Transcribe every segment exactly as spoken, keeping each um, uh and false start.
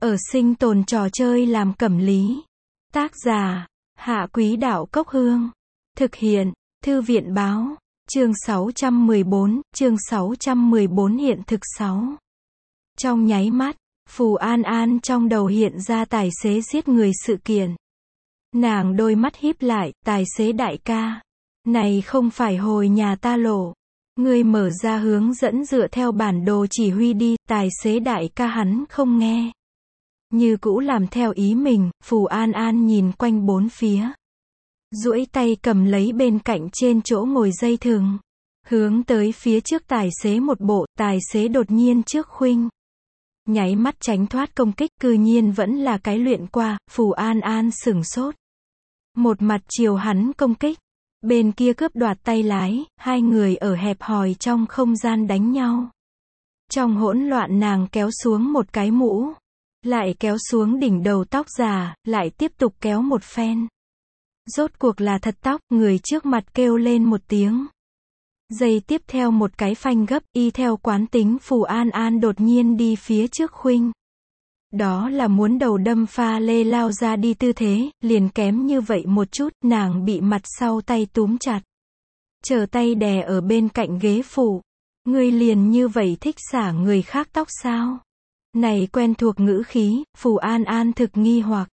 Ở sinh tồn trò chơi làm cẩm lý. Tác giả, Hạ Quý Đạo Cốc Hương. Thực hiện, Thư viện Báo. Chương sáu trăm mười bốn, chương sáu trăm mười bốn hiện thực sáu. Trong nháy mắt, Phù An An trong đầu hiện ra tài xế giết người sự kiện. Nàng đôi mắt híp lại, tài xế đại ca. Này không phải hồi nhà ta lộ. Ngươi mở ra hướng dẫn dựa theo bản đồ chỉ huy đi, tài xế đại ca hắn không nghe. Như cũ làm theo ý mình, Phù An An nhìn quanh bốn phía. Duỗi tay cầm lấy bên cạnh trên chỗ ngồi dây thừng. Hướng tới phía trước tài xế một bộ, tài xế đột nhiên trước khuynh. Nháy mắt tránh thoát công kích, cư nhiên vẫn là cái luyện qua, Phù An An sửng sốt. Một mặt chiều hắn công kích. Bên kia cướp đoạt tay lái, hai người ở hẹp hòi trong không gian đánh nhau. Trong hỗn loạn nàng kéo xuống một cái mũ. Lại kéo xuống đỉnh đầu tóc già, lại tiếp tục kéo một phen. Rốt cuộc là thật tóc, người trước mặt kêu lên một tiếng. Giây tiếp theo một cái phanh gấp, y theo quán tính Phù An An đột nhiên đi phía trước khuynh. Đó là muốn đầu đâm pha lê lao ra đi tư thế, liền kém như vậy một chút, nàng bị mặt sau tay túm chặt. Chờ tay đè ở bên cạnh ghế phụ. Ngươi liền như vậy thích xả người khác tóc sao? Này quen thuộc ngữ khí, Phù An An thực nghi hoặc.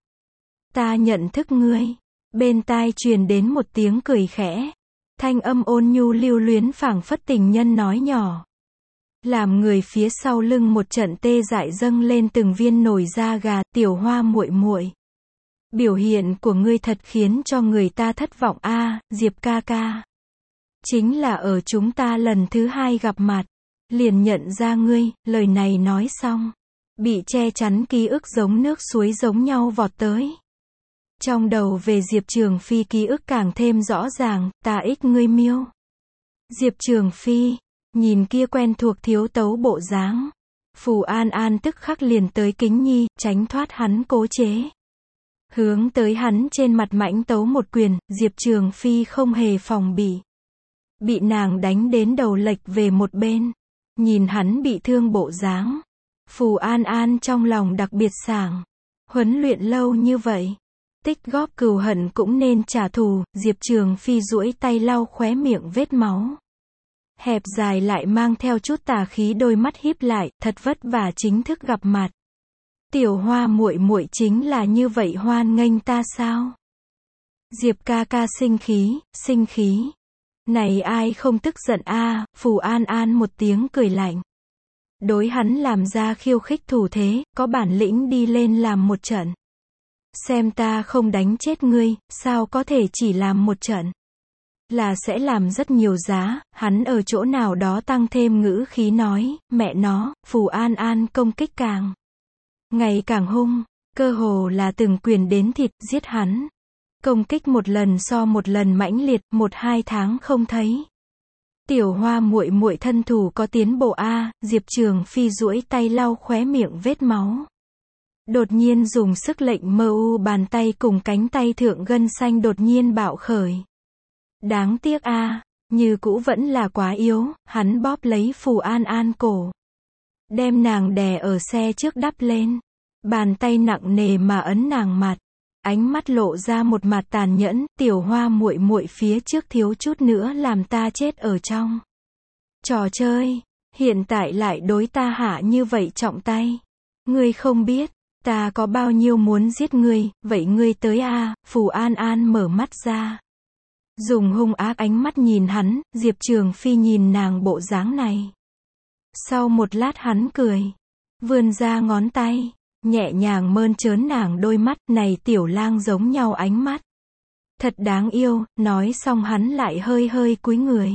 Ta nhận thức ngươi. Bên tai truyền đến một tiếng cười khẽ. Thanh âm ôn nhu lưu luyến phảng phất tình nhân nói nhỏ. Làm người phía sau lưng một trận tê dại dâng lên từng viên nổi da gà, Tiểu Hoa muội muội. Biểu hiện của ngươi thật khiến cho người ta thất vọng a, à, Diệp ca ca. Chính là ở chúng ta lần thứ hai gặp mặt, liền nhận ra ngươi, lời này nói xong. Bị che chắn ký ức giống nước suối giống nhau vọt tới. Trong đầu về Diệp Trường Phi ký ức càng thêm rõ ràng, ta ích ngươi miêu. Diệp Trường Phi, nhìn kia quen thuộc thiếu tấu bộ dáng. Phù An An tức khắc liền tới kính nhi, tránh thoát hắn cố chế. Hướng tới hắn trên mặt mãnh tấu một quyền, Diệp Trường Phi không hề phòng bị. Bị nàng đánh đến đầu lệch về một bên. Nhìn hắn bị thương bộ dáng. Phù An An trong lòng đặc biệt sảng. Huấn luyện lâu như vậy. Tích góp cừu hận cũng nên trả thù, Diệp Trường Phi duỗi tay lau khóe miệng vết máu. Hẹp dài lại mang theo chút tà khí đôi mắt híp lại, thật vất vả chính thức gặp mặt. Tiểu Hoa muội muội chính là như vậy hoan nghênh ta sao? Diệp ca ca sinh khí, sinh khí. Này ai không tức giận a, à, Phù An An một tiếng cười lạnh. Đối hắn làm ra khiêu khích thủ thế, có bản lĩnh đi lên làm một trận. Xem ta không đánh chết ngươi, sao có thể chỉ làm một trận. Là sẽ làm rất nhiều giá, hắn ở chỗ nào đó tăng thêm ngữ khí nói, mẹ nó, Phù An An công kích càng ngày càng hung, cơ hồ là từng quyền đến thịt, giết hắn. Công kích một lần so một lần mãnh liệt, một hai tháng không thấy. Tiểu Hoa muội muội thân thủ có tiến bộ a, Diệp Trường Phi duỗi tay lau khóe miệng vết máu. Đột nhiên dùng sức lệnh mơ u bàn tay cùng cánh tay thượng gân xanh đột nhiên bạo khởi. Đáng tiếc a, à, như cũ vẫn là quá yếu, hắn bóp lấy Phù An An cổ. Đem nàng đè ở xe trước đắp lên. Bàn tay nặng nề mà ấn nàng mặt. Ánh mắt lộ ra một mặt tàn nhẫn, Tiểu Hoa muội muội phía trước thiếu chút nữa làm ta chết ở trong trò chơi. Hiện tại lại đối ta hạ như vậy trọng tay. Ngươi không biết, ta có bao nhiêu muốn giết ngươi, vậy ngươi tới a, à, Phù An An mở mắt ra. Dùng hung ác ánh mắt nhìn hắn, Diệp Trường Phi nhìn nàng bộ dáng này. Sau một lát hắn cười. Vươn ra ngón tay. Nhẹ nhàng mơn trớn nàng đôi mắt, này tiểu lang giống nhau ánh mắt. Thật đáng yêu, nói xong hắn lại hơi hơi cúi người.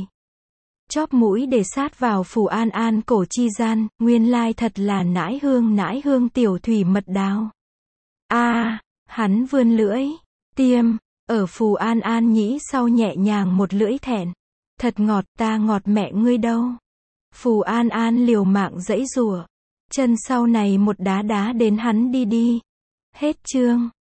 Chóp mũi để sát vào Phù An An cổ chi gian, nguyên lai thật là nãi hương nãi hương tiểu thủy mật đào. A, à, hắn vươn lưỡi, tiêm, ở Phù An An nhĩ sau nhẹ nhàng một lưỡi thẹn. Thật ngọt, ta ngọt mẹ ngươi đâu. Phù An An liều mạng giãy giụa. Chân sau này một đá đá đến hắn đi đi. Hết chương.